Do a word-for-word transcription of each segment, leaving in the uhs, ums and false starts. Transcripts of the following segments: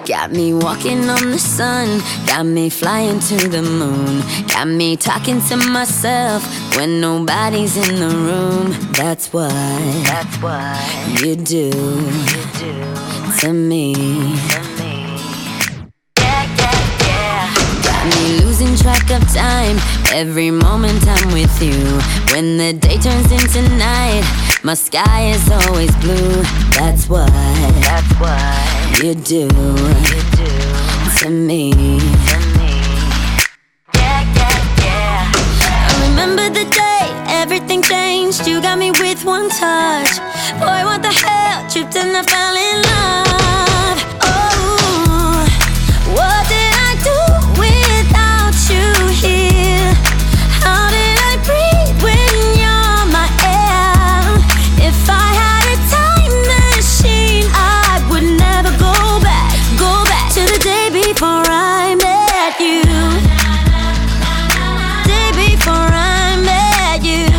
Got me walking on the sun, got me flying to the moon, got me talking to myself when nobody's in the room. That's what, that's what you do, you do to me. To me. Yeah, yeah, yeah. Got me losing track of time every moment I'm with you. When the day turns into night, my sky is always blue. That's what, that's what you do, you do to me, to me. Yeah, yeah, yeah. I remember the day everything changed. You got me with one touch. Boy, what the hell? Tripped and I fell in love. Oh, what did I do without you here? How did I breathe when you're my air? If I had a time machine, I would never go back, go back to the day before I met you. Day before I met you.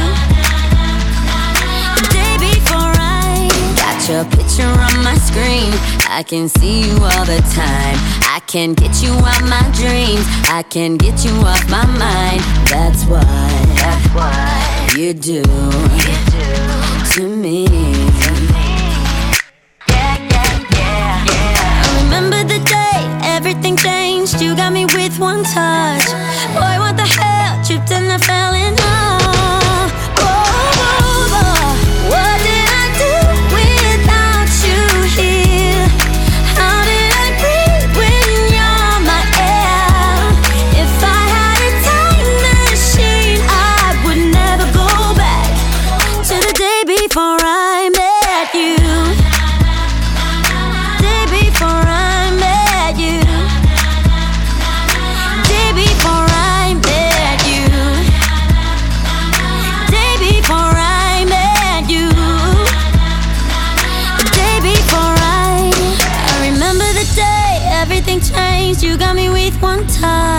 Day before I got your picture on my screen. I can see you all the time. I can get you out my dreams. I can get you off my mind. That's what, that's what you do, you do to me. To me. Yeah, yeah, yeah, yeah. I remember the day everything changed. You got me with one touch. Boy, what the hell? Tripped and I fell in love. Oh, oh, oh. What did I do without you here? How did I breathe when you're my air? If I had a time machine, I would never go back to the day before I met you. Day before I met you. Day before I met you. Day before I met you. The day before I I remember the day everything changed. You got me with one touch.